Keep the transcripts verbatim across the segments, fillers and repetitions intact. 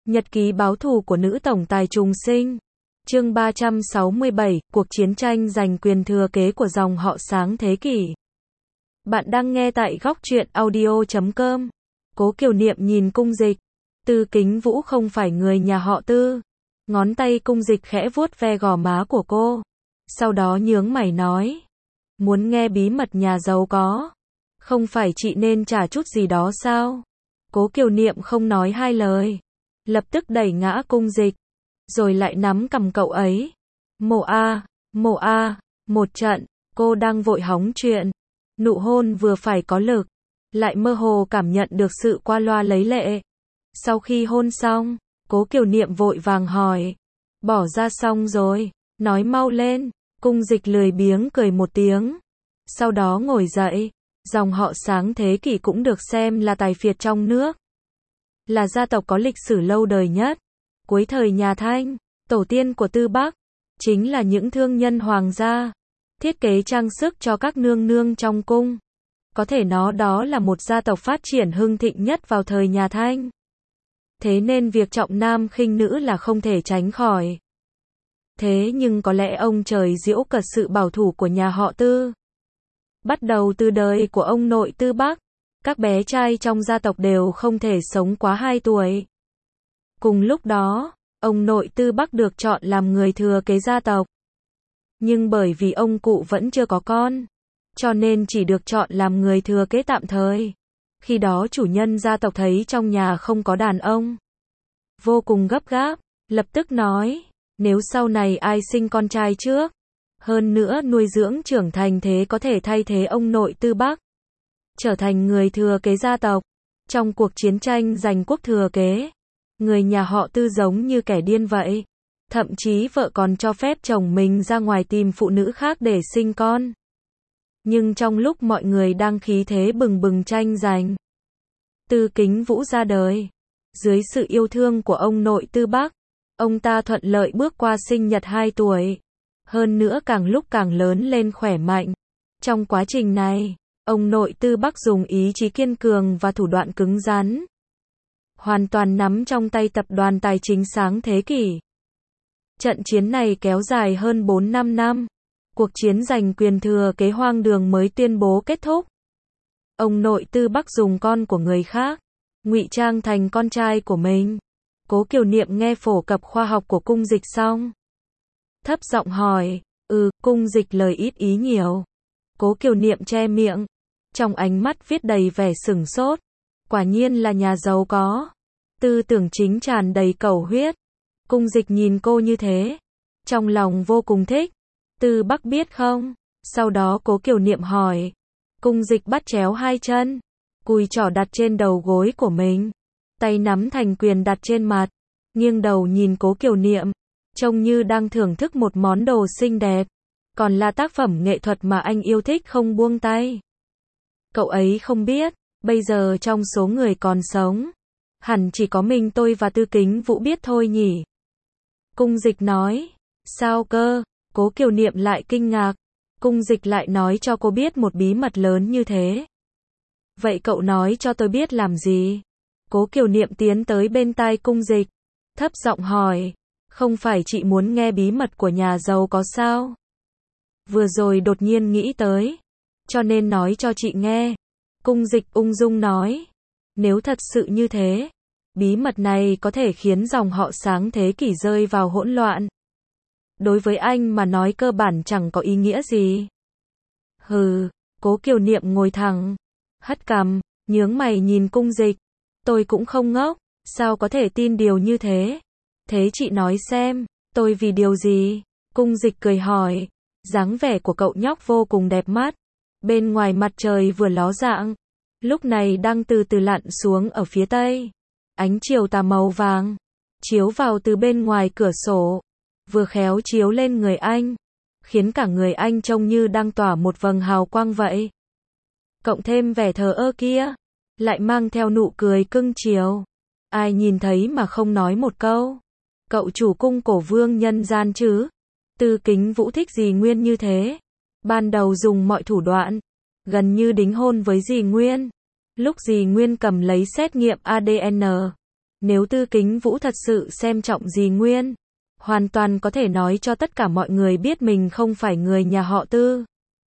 Nhật ký báo thù của nữ tổng tài trùng sinh. Chương ba trăm sáu mươi bảy, cuộc chiến tranh giành quyền thừa kế của dòng họ Sáng thế kỷ. Bạn đang nghe tại góc truyện audio chấm com. Cố Kiều Niệm nhìn Cung Dịch. Tư Kính Vũ không phải người nhà họ Tư. Ngón tay Cung Dịch khẽ vuốt ve gò má của cô. Sau đó nhướng mày nói. Muốn nghe bí mật nhà giàu có. Không phải chị nên trả chút gì đó sao? Cố Kiều Niệm không nói hai lời. Lập tức đẩy ngã Cung Dịch. Rồi lại nắm cầm cậu ấy. Mộ a, mộ a, một trận, cô đang vội hóng chuyện. Nụ hôn vừa phải có lực. Lại mơ hồ cảm nhận được sự qua loa lấy lệ. Sau khi hôn xong, Cố Kiều Niệm vội vàng hỏi. Bỏ ra xong rồi, nói mau lên. Cung Dịch lười biếng cười một tiếng. Sau đó ngồi dậy. Dòng họ Sáng thế kỷ cũng được xem là tài phiệt trong nước. Là gia tộc có lịch sử lâu đời nhất. Cuối thời nhà Thanh, tổ tiên của Tư Bắc, chính là những thương nhân hoàng gia. Thiết kế trang sức cho các nương nương trong cung. Có thể nói đó là một gia tộc phát triển hưng thịnh nhất vào thời nhà Thanh. Thế nên việc trọng nam khinh nữ là không thể tránh khỏi. Thế nhưng có lẽ ông trời giễu cợt sự bảo thủ của nhà họ Tư. Bắt đầu từ đời của ông nội Tư Bắc, các bé trai trong gia tộc đều không thể sống quá hai tuổi. Cùng lúc đó, ông nội Tư Bắc được chọn làm người thừa kế gia tộc. Nhưng bởi vì ông cụ vẫn chưa có con, cho nên chỉ được chọn làm người thừa kế tạm thời. Khi đó chủ nhân gia tộc thấy trong nhà không có đàn ông. Vô cùng gấp gáp, lập tức nói, nếu sau này ai sinh con trai trước, hơn nữa nuôi dưỡng trưởng thành thế có thể thay thế ông nội Tư Bắc, trở thành người thừa kế gia tộc. Trong cuộc chiến tranh giành quốc thừa kế, người nhà họ Tư giống như kẻ điên vậy. Thậm chí vợ còn cho phép chồng mình ra ngoài tìm phụ nữ khác để sinh con. Nhưng trong lúc mọi người đang khí thế bừng bừng tranh giành, Tư Kính Vũ ra đời. Dưới sự yêu thương của ông nội Tư Bắc, ông ta thuận lợi bước qua sinh nhật hai tuổi. Hơn nữa càng lúc càng lớn lên khỏe mạnh. Trong quá trình này, ông nội Tư Bắc dùng ý chí kiên cường và thủ đoạn cứng rắn, hoàn toàn nắm trong tay tập đoàn tài chính Sáng thế kỷ. Trận chiến này kéo dài hơn bốn năm năm. Cuộc chiến giành quyền thừa kế hoang đường mới tuyên bố kết thúc. Ông nội Tư Bắc dùng con của người khác, ngụy trang thành con trai của mình. Cố Kiều Niệm nghe phổ cập khoa học của Cung Dịch xong, thấp giọng hỏi, ừ, Cung Dịch lời ít ý nhiều. Cố Kiều Niệm che miệng, trong ánh mắt viết đầy vẻ sửng sốt. Quả nhiên là nhà giàu có. Tư tưởng chính tràn đầy cầu huyết. Cung Dịch nhìn cô như thế, trong lòng vô cùng thích. Tư Bắc biết không? Sau đó Cố Kiều Niệm hỏi. Cung Dịch bắt chéo hai chân, cùi trỏ đặt trên đầu gối của mình, tay nắm thành quyền đặt trên mặt, nghiêng đầu nhìn Cố Kiều Niệm, trông như đang thưởng thức một món đồ xinh đẹp, còn là tác phẩm nghệ thuật mà anh yêu thích không buông tay. Cậu ấy không biết, bây giờ trong số người còn sống, hẳn chỉ có mình tôi và Tư Kính Vũ biết thôi nhỉ. Cung Dịch nói. Sao cơ? Cố Kiều Niệm lại kinh ngạc. Cung Dịch lại nói cho cô biết một bí mật lớn như thế. Vậy cậu nói cho tôi biết làm gì? Cố Kiều Niệm tiến tới bên tai Cung Dịch, thấp giọng hỏi. Không phải chị muốn nghe bí mật của nhà giàu có sao? Vừa rồi đột nhiên nghĩ tới, cho nên nói cho chị nghe. Cung Dịch ung dung nói. Nếu thật sự như thế, bí mật này có thể khiến dòng họ Sáng thế kỷ rơi vào hỗn loạn. Đối với anh mà nói cơ bản chẳng có ý nghĩa gì. Hừ, Cố Kiều Niệm ngồi thẳng, hất cằm, nhướng mày nhìn Cung Dịch. Tôi cũng không ngốc, sao có thể tin điều như thế? Thế chị nói xem, tôi vì điều gì? Cung Dịch cười hỏi. Dáng vẻ của cậu nhóc vô cùng đẹp mắt. Bên ngoài mặt trời vừa ló dạng, lúc này đang từ từ lặn xuống ở phía tây. Ánh chiều tà màu vàng chiếu vào từ bên ngoài cửa sổ, vừa khéo chiếu lên người anh, khiến cả người anh trông như đang tỏa một vầng hào quang vậy. Cộng thêm vẻ thờ ơ kia, lại mang theo nụ cười cưng chiều. Ai nhìn thấy mà không nói một câu. Cậu chủ cung cổ vương nhân gian chứ? Tư Kính Vũ thích Dì Nguyên như thế. Ban đầu dùng mọi thủ đoạn, gần như đính hôn với Dì Nguyên. Lúc Dì Nguyên cầm lấy xét nghiệm a đê en, Nếu Tư Kính Vũ thật sự xem trọng dì Nguyên, hoàn toàn có thể nói cho tất cả mọi người biết mình không phải người nhà họ Tư.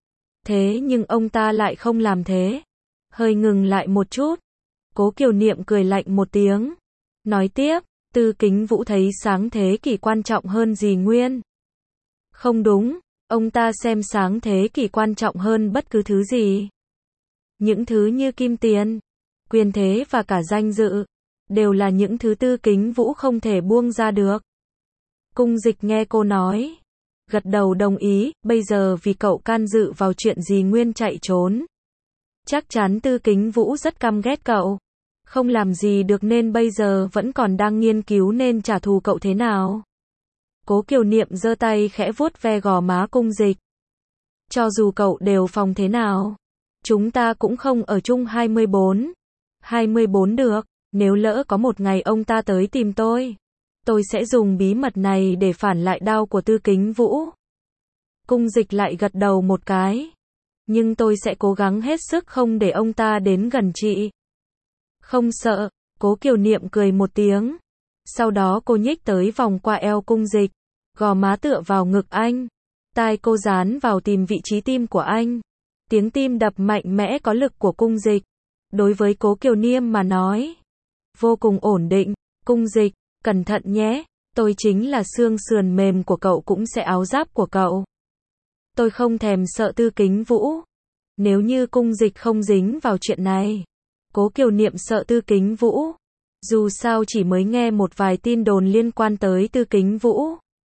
Thế nhưng ông ta lại không làm thế. Hơi ngừng lại một chút. Cố Kiều Niệm cười lạnh một tiếng. Nói tiếp, Tư Kính Vũ thấy Sáng Thế Kỷ quan trọng hơn dì Nguyên. Không đúng, ông ta xem Sáng Thế Kỷ quan trọng hơn bất cứ thứ gì. Những thứ như kim tiền, quyền thế và cả danh dự, đều là những thứ Tư Kính Vũ không thể buông ra được. Cung Dịch nghe cô nói, gật đầu đồng ý, bây giờ vì cậu can dự vào chuyện dì Nguyên chạy trốn. Chắc chắn Tư Kính Vũ rất căm ghét cậu. Không làm gì được nên bây giờ vẫn còn đang nghiên cứu nên trả thù cậu thế nào. Cố Kiều Niệm giơ tay khẽ vuốt ve gò má Cung Dịch. Cho dù cậu đều phòng thế nào, chúng ta cũng không ở chung hai mươi bốn. hai mươi bốn được, nếu lỡ có một ngày ông ta tới tìm tôi, tôi sẽ dùng bí mật này để phản lại đao của Tư Kính Vũ. Cung Dịch lại gật đầu một cái. Nhưng tôi sẽ cố gắng hết sức không để ông ta đến gần chị. Không sợ, Cố Kiều Niệm cười một tiếng. Sau đó cô nhích tới vòng qua eo Cung Dịch, gò má tựa vào ngực anh. Tai cô dán vào tìm vị trí tim của anh. Tiếng tim đập mạnh mẽ có lực của Cung Dịch, đối với Cố Kiều Niệm mà nói, vô cùng ổn định. Cung Dịch, cẩn thận nhé, tôi chính là xương sườn mềm của cậu cũng sẽ áo giáp của cậu. Tôi không thèm sợ Tư Kính Vũ. Nếu như Cung Dịch không dính vào chuyện này, Cố Kiều Niệm sợ Tư Kính Vũ. Dù sao chỉ mới nghe một vài tin đồn liên quan tới Tư Kính Vũ.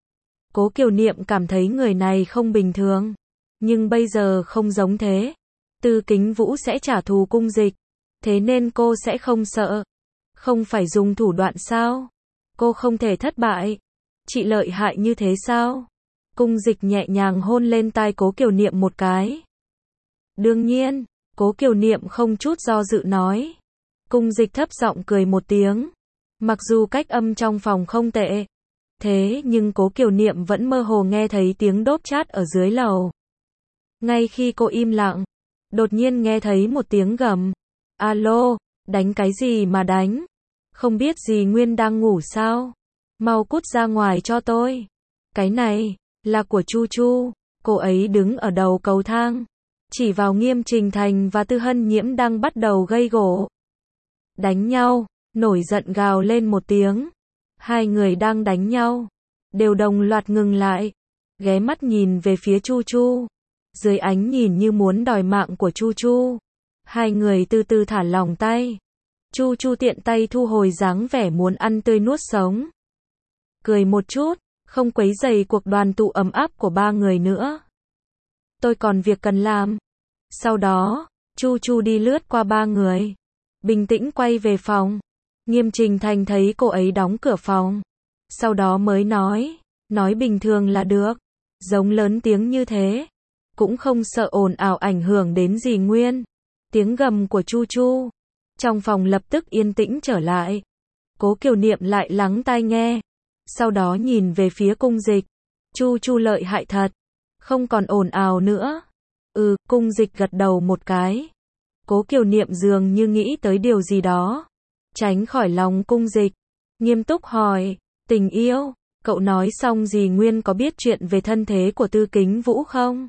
Cố Kiều Niệm cảm thấy người này không bình thường. Nhưng bây giờ không giống thế. Tư Kính Vũ sẽ trả thù Cung Dịch. Thế nên cô sẽ không sợ. Không phải dùng thủ đoạn sao? Cô không thể thất bại. Chị lợi hại như thế sao? Cung Dịch nhẹ nhàng hôn lên tai Cố Kiều Niệm một cái. Đương nhiên, Cố Kiều Niệm không chút do dự nói. Cung Dịch thấp giọng cười một tiếng. Mặc dù cách âm trong phòng không tệ, thế nhưng Cố Kiều Niệm vẫn mơ hồ nghe thấy tiếng đốp chát ở dưới lầu. Ngay khi cô im lặng, đột nhiên nghe thấy một tiếng gầm. Alo, đánh cái gì mà đánh? Không biết dì Nguyên đang ngủ sao? Mau cút ra ngoài cho tôi. Cái này là của Chu Chu. Cô ấy đứng ở đầu cầu thang, chỉ vào Nghiêm Trình Thành và Tư Hân Nhiễm đang bắt đầu gây gổ. Đánh nhau, nổi giận gào lên một tiếng. Hai người đang đánh nhau, đều đồng loạt ngừng lại, ghé mắt nhìn về phía Chu Chu. Dưới ánh nhìn như muốn đòi mạng của Chu Chu, hai người từ từ thả lỏng tay. Chu Chu tiện tay thu hồi dáng vẻ muốn ăn tươi nuốt sống. Cười một chút, không quấy rầy cuộc đoàn tụ ấm áp của ba người nữa. Tôi còn việc cần làm. Sau đó, Chu Chu đi lướt qua ba người, bình tĩnh quay về phòng. Nghiêm Trình Thành thấy cô ấy đóng cửa phòng, sau đó mới nói, nói bình thường là được, giống lớn tiếng như thế, cũng không sợ ồn ào ảnh hưởng đến dì Nguyên. Tiếng gầm của Chu Chu, trong phòng lập tức yên tĩnh trở lại. Cố Kiều Niệm lại lắng tai nghe, sau đó nhìn về phía Cung Dịch. Chu Chu lợi hại thật, không còn ồn ào nữa. Ừ, Cung Dịch gật đầu một cái. Cố Kiều Niệm dường như nghĩ tới điều gì đó, tránh khỏi lòng Cung Dịch, nghiêm túc hỏi, tình yêu, cậu nói xong dì Nguyên có biết chuyện về thân thế của Tư Kính Vũ không?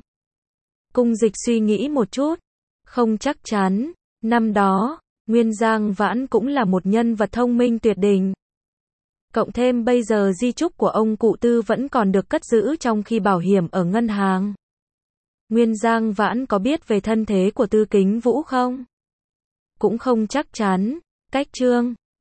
Cung Dịch suy nghĩ một chút, không chắc chắn. Năm đó, Nguyên Giang Vãn cũng là một nhân vật thông minh tuyệt đỉnh. Cộng thêm bây giờ di chúc của ông cụ Tư vẫn còn được cất giữ trong khi bảo hiểm ở ngân hàng. Nguyên Giang Vãn có biết về thân thế của Tư Kính Vũ không? Cũng không chắc chắn. Cách chương